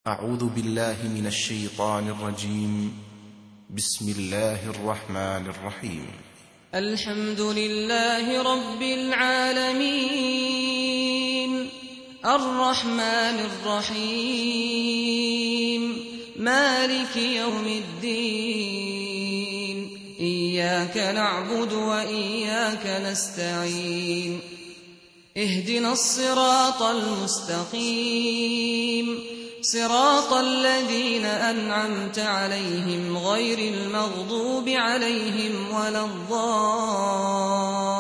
أعوذ بالله من الشيطان الرجيم. بسم الله الرحمن الرحيم. الحمد لله رب العالمين، الرحمن الرحيم، مالك يوم الدين، إياك نعبد وإياك نستعين، اهدنا الصراط المستقيم، صراط الذين أنعمت عليهم غير المغضوب عليهم ولا الضالين.